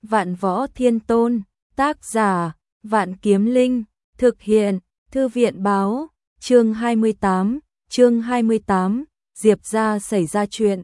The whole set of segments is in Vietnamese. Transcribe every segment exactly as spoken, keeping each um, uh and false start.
Vạn Võ Thiên Tôn, tác giả, Vạn Kiếm Linh, thực hiện, Thư viện báo, chương hai mươi tám, chương hai mươi tám, Diệp gia xảy ra chuyện.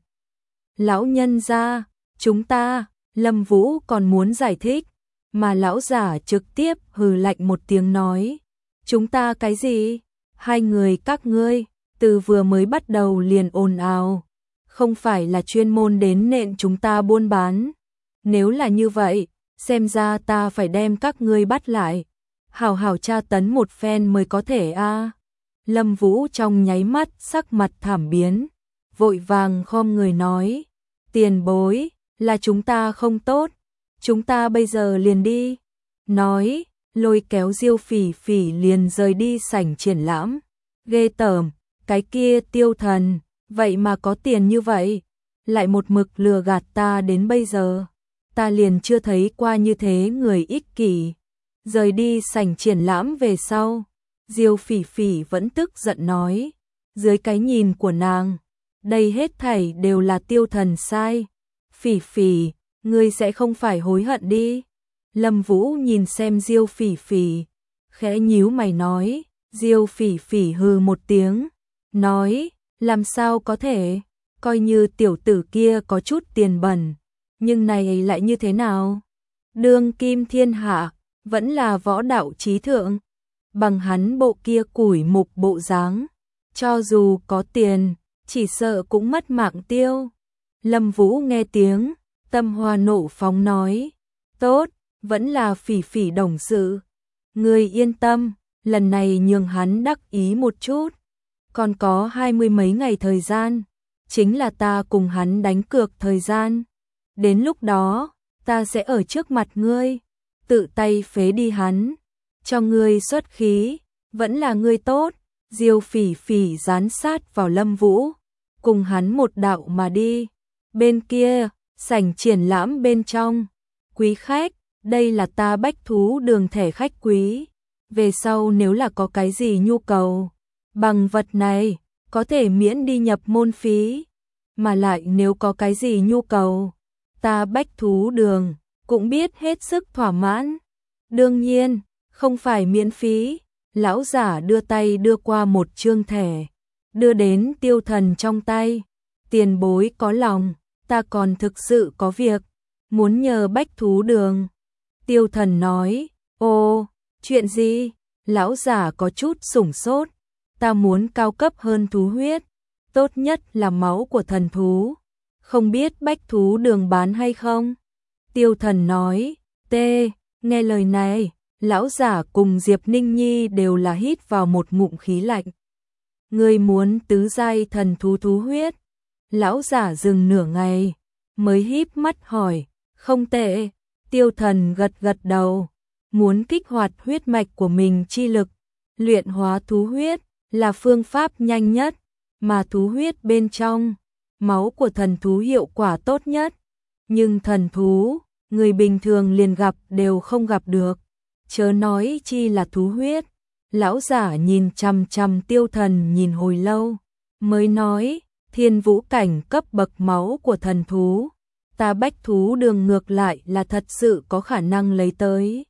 Lão nhân gia, chúng ta, Lâm Vũ còn muốn giải thích, mà lão giả trực tiếp hừ lạnh một tiếng nói. Chúng ta cái gì? Hai người các ngươi, từ vừa mới bắt đầu liền ồn ào, không phải là chuyên môn đến nện chúng ta buôn bán. Nếu là như vậy, xem ra ta phải đem các ngươi bắt lại, hào hào tra tấn một phen mới có thể a. À. Lâm Vũ trong nháy mắt sắc mặt thảm biến, vội vàng khom người nói, tiền bối, là chúng ta không tốt, chúng ta bây giờ liền đi. Nói, lôi kéo Diêu Phỉ Phỉ liền rời đi sảnh triển lãm. Ghê tởm, cái kia Tiêu Thần, vậy mà có tiền như vậy, lại một mực lừa gạt ta đến bây giờ. Ta liền chưa thấy qua như thế người ích kỷ. Rời đi sảnh triển lãm về sau, Diêu Phỉ Phỉ vẫn tức giận nói, dưới cái nhìn của nàng, đây hết thảy đều là Tiêu Thần sai. Phỉ Phỉ, ngươi sẽ không phải hối hận đi. Lâm Vũ nhìn xem Diêu Phỉ Phỉ, khẽ nhíu mày nói. Diêu Phỉ Phỉ hừ một tiếng, nói, làm sao có thể, coi như tiểu tử kia có chút tiền bẩn, nhưng này lại như thế nào? Đương kim thiên hạ, vẫn là võ đạo trí thượng, bằng hắn bộ kia củi mục bộ dáng, cho dù có tiền, chỉ sợ cũng mất mạng tiêu. Lâm Vũ nghe tiếng, tâm hoa nộ phóng nói, tốt, vẫn là Phỉ Phỉ đồng sự, ngươi yên tâm, lần này nhường hắn đắc ý một chút, còn có hai mươi mấy ngày thời gian, chính là ta cùng hắn đánh cược thời gian. Đến lúc đó, ta sẽ ở trước mặt ngươi, tự tay phế đi hắn, cho ngươi xuất khí, vẫn là ngươi tốt. Diêu Phỉ Phỉ dán sát vào Lâm Vũ, cùng hắn một đạo mà đi. Bên kia, sảnh triển lãm bên trong, quý khách, đây là ta Bách Thú Đường thẻ khách quý. Về sau nếu là có cái gì nhu cầu, bằng vật này, có thể miễn đi nhập môn phí. Mà lại nếu có cái gì nhu cầu, ta Bách Thú Đường cũng biết hết sức thỏa mãn. Đương nhiên, không phải miễn phí. Lão giả đưa tay đưa qua một chương thẻ, đưa đến Tiêu Thần trong tay. Tiền bối có lòng, ta còn thực sự có việc, muốn nhờ Bách Thú Đường. Tiêu Thần nói, ô, chuyện gì? Lão giả có chút sửng sốt, ta muốn cao cấp hơn thú huyết, tốt nhất là máu của thần thú, không biết Bách Thú Đường bán hay không? Tiêu Thần nói, tê, nghe lời này, lão giả cùng Diệp Ninh Nhi đều là hít vào một ngụm khí lạnh. Ngươi muốn tứ giai thần thú thú huyết? Lão giả dừng nửa ngày, mới híp mắt hỏi, không tệ. Tiêu Thần gật gật đầu, muốn kích hoạt huyết mạch của mình chi lực, luyện hóa thú huyết là phương pháp nhanh nhất, mà thú huyết bên trong, máu của thần thú hiệu quả tốt nhất. Nhưng thần thú, người bình thường liền gặp đều không gặp được, chớ nói chi là thú huyết. Lão giả nhìn chằm chằm Tiêu Thần nhìn hồi lâu, mới nói, thiên vũ cảnh cấp bậc máu của thần thú, ta Bách Thú Đường ngược lại là thật sự có khả năng lấy tới.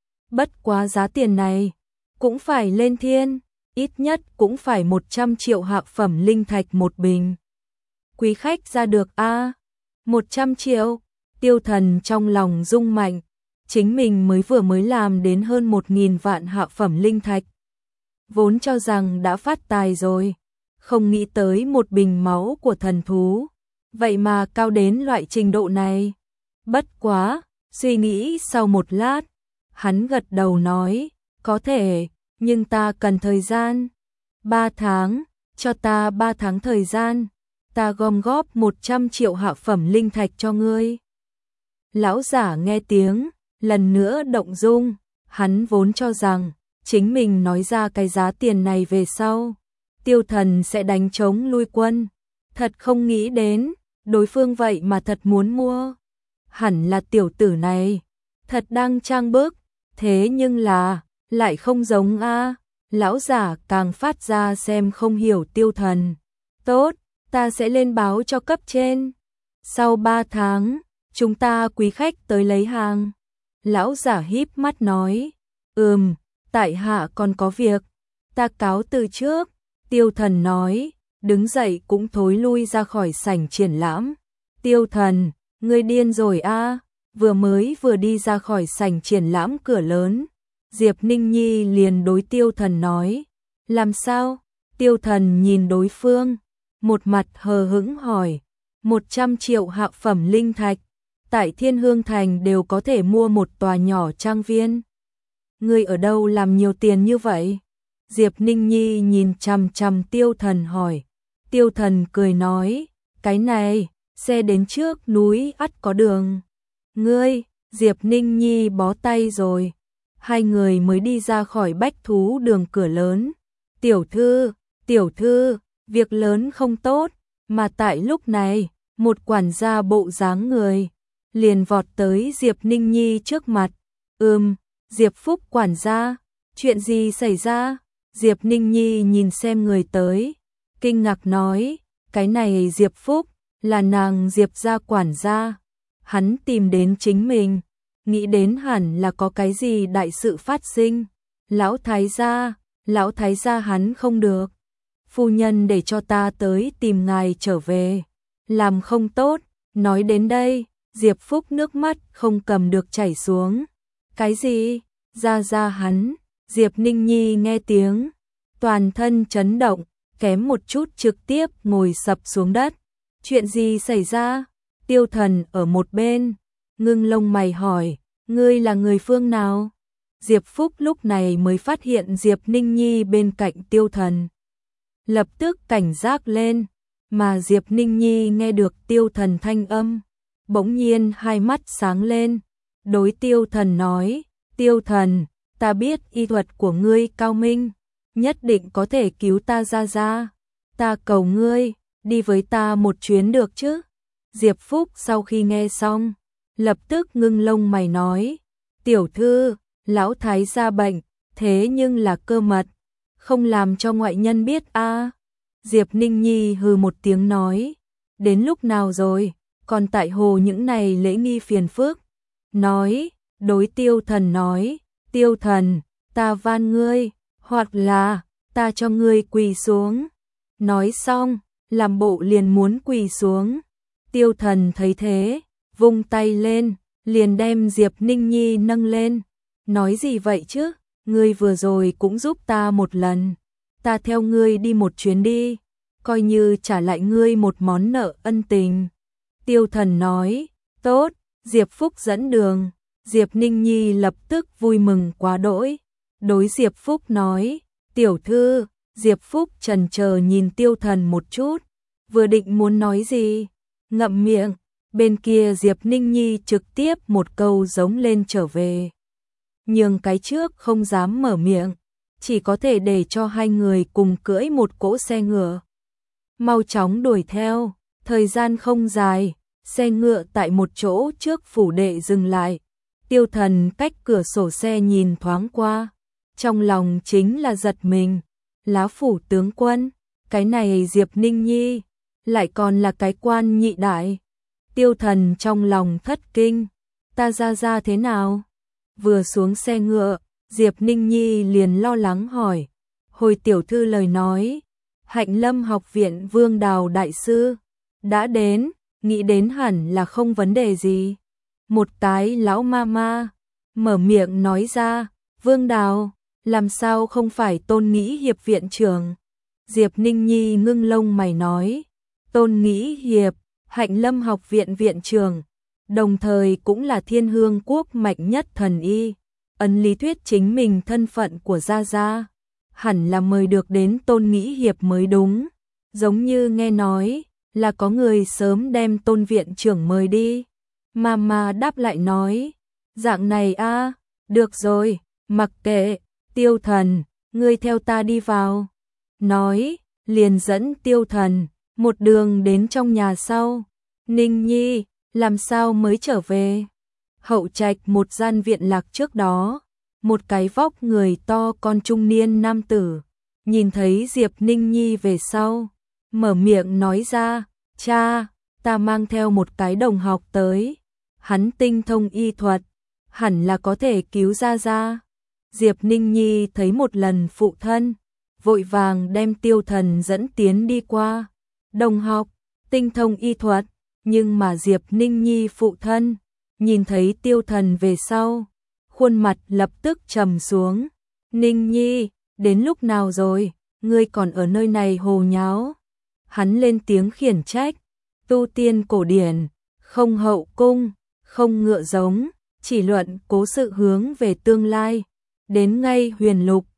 Bất quá giá tiền này, cũng phải lên thiên, ít nhất cũng phải một trăm triệu hạ phẩm linh thạch một bình. Quý khách ra được a à? một trăm triệu, Tiêu Thần trong lòng rung mạnh, chính mình mới vừa mới làm đến hơn một nghìn vạn hạ phẩm linh thạch. Vốn cho rằng đã phát tài rồi, không nghĩ tới một bình máu của thần thú, vậy mà cao đến loại trình độ này. Bất quá, suy nghĩ sau một lát, hắn gật đầu nói, có thể, nhưng ta cần thời gian. Ba tháng, cho ta ba tháng thời gian, ta gom góp một trăm triệu hạ phẩm linh thạch cho ngươi. Lão giả nghe tiếng, lần nữa động dung, hắn vốn cho rằng, chính mình nói ra cái giá tiền này về sau, Tiêu Thần sẽ đánh trống lui quân. Thật không nghĩ đến, đối phương vậy mà thật muốn mua. Hẳn là tiểu tử này, thật đang trang bức, thế nhưng là, lại không giống a. Lão giả càng phát ra xem không hiểu Tiêu Thần. Tốt, ta sẽ lên báo cho cấp trên. Sau ba tháng, chúng ta quý khách tới lấy hàng. Lão giả híp mắt nói, ừm, tại hạ còn có việc, ta cáo từ trước. Tiêu Thần nói, đứng dậy cũng thối lui ra khỏi sảnh triển lãm. Tiêu Thần, ngươi điên rồi a? À? Vừa mới vừa đi ra khỏi sảnh triển lãm cửa lớn, Diệp Ninh Nhi liền đối Tiêu Thần nói, làm sao? Tiêu Thần nhìn đối phương, một mặt hờ hững hỏi, một trăm triệu hạ phẩm linh thạch, tại Thiên Hương Thành đều có thể mua một tòa nhỏ trang viên. Ngươi ở đâu làm nhiều tiền như vậy? Diệp Ninh Nhi nhìn chằm chằm Tiêu Thần hỏi. Tiêu Thần cười nói, cái này, xe đến trước núi ắt có đường. Ngươi, Diệp Ninh Nhi bó tay rồi. Hai người mới đi ra khỏi bách thú đường cửa lớn. Tiểu thư, tiểu thư, việc lớn không tốt, mà tại lúc này, một quản gia bộ dáng người liền vọt tới Diệp Ninh Nhi trước mặt. Ừm, Diệp Phúc quản gia, chuyện gì xảy ra? Diệp Ninh Nhi nhìn xem người tới, kinh ngạc nói, cái này Diệp Phúc, là nàng Diệp gia quản gia. Hắn tìm đến chính mình, nghĩ đến hẳn là có cái gì đại sự phát sinh. Lão thái gia, lão thái gia hắn không được. Phu nhân để cho ta tới tìm ngài trở về. Làm không tốt, nói đến đây, Diệp Phúc nước mắt không cầm được chảy xuống. Cái gì? Gia gia hắn, Diệp Ninh Nhi nghe tiếng, toàn thân chấn động, kém một chút trực tiếp ngồi sập xuống đất. Chuyện gì xảy ra? Tiêu Thần ở một bên, ngưng lông mày hỏi, ngươi là người phương nào? Diệp Phúc lúc này mới phát hiện Diệp Ninh Nhi bên cạnh Tiêu Thần. Lập tức cảnh giác lên, mà Diệp Ninh Nhi nghe được Tiêu Thần thanh âm, bỗng nhiên hai mắt sáng lên, đối Tiêu Thần nói, Tiêu Thần, ta biết y thuật của ngươi cao minh, nhất định có thể cứu ta ra ra. Ta cầu ngươi, đi với ta một chuyến được chứ? Diệp Phúc sau khi nghe xong, lập tức ngưng lông mày nói, tiểu thư, lão thái gia bệnh, thế nhưng là cơ mật, không làm cho ngoại nhân biết a. À. Diệp Ninh Nhi hừ một tiếng nói, đến lúc nào rồi, còn tại hồ những này lễ nghi phiền phức. Nói, đối Tiêu Thần nói, Tiêu Thần, ta van ngươi, hoặc là, ta cho ngươi quỳ xuống. Nói xong, làm bộ liền muốn quỳ xuống. Tiêu Thần thấy thế, vung tay lên, liền đem Diệp Ninh Nhi nâng lên. Nói gì vậy chứ, ngươi vừa rồi cũng giúp ta một lần. Ta theo ngươi đi một chuyến đi, coi như trả lại ngươi một món nợ ân tình. Tiêu Thần nói, tốt, Diệp Phúc dẫn đường. Diệp Ninh Nhi lập tức vui mừng quá đỗi. Đối Diệp Phúc nói, tiểu thư, Diệp Phúc chần chờ nhìn Tiêu Thần một chút, vừa định muốn nói gì, ngậm miệng, bên kia Diệp Ninh Nhi trực tiếp một câu giống lên trở về. Nhưng cái trước không dám mở miệng, chỉ có thể để cho hai người cùng cưỡi một cỗ xe ngựa. Mau chóng đuổi theo, thời gian không dài, xe ngựa tại một chỗ trước phủ đệ dừng lại. Tiêu Thần cách cửa sổ xe nhìn thoáng qua, trong lòng chính là giật mình, lá phủ tướng quân, cái này Diệp Ninh Nhi, lại còn là cái quan nhị đại. Tiêu Thần trong lòng thất kinh, ta ra ra thế nào? Vừa xuống xe ngựa, Diệp Ninh Nhi liền lo lắng hỏi, hồi tiểu thư lời nói, Hạnh Lâm học viện Vương Đào đại sư, đã đến, nghĩ đến hẳn là không vấn đề gì. Một cái lão ma ma, mở miệng nói ra, Vương Đào, làm sao không phải Tôn Nghĩ Hiệp viện trưởng? Diệp Ninh Nhi ngưng lông mày nói, Tôn Nghĩ Hiệp, Hạnh Lâm học viện viện trưởng, đồng thời cũng là Thiên Hương quốc mạnh nhất thần y, ấn lý thuyết chính mình thân phận của Gia Gia, hẳn là mời được đến Tôn Nghĩ Hiệp mới đúng, giống như nghe nói, là có người sớm đem Tôn viện trưởng mời đi. Mama đáp lại nói, dạng này a, à, được rồi, mặc kệ, Tiêu Thần, ngươi theo ta đi vào. Nói, liền dẫn Tiêu Thần, một đường đến trong nhà sau. Ninh Nhi, làm sao mới trở về? Hậu trạch một gian viện lạc trước đó, một cái vóc người to con trung niên nam tử, nhìn thấy Diệp Ninh Nhi về sau, mở miệng nói ra, cha, ta mang theo một cái đồng học tới. hắn tinh thông y thuật, hẳn là có thể cứu Gia Gia. Diệp Ninh Nhi thấy một lần phụ thân, vội vàng đem Tiêu Thần dẫn tiến đi qua. Đồng học, tinh thông y thuật, nhưng mà Diệp Ninh Nhi phụ thân, nhìn thấy Tiêu Thần về sau, khuôn mặt lập tức trầm xuống. Ninh Nhi, đến lúc nào rồi, ngươi còn ở nơi này hồ nháo. Hắn lên tiếng khiển trách, tu tiên cổ điển, không hậu cung, không ngựa giống, chỉ luận cố sự hướng về tương lai. Đến ngay Huyền Lục,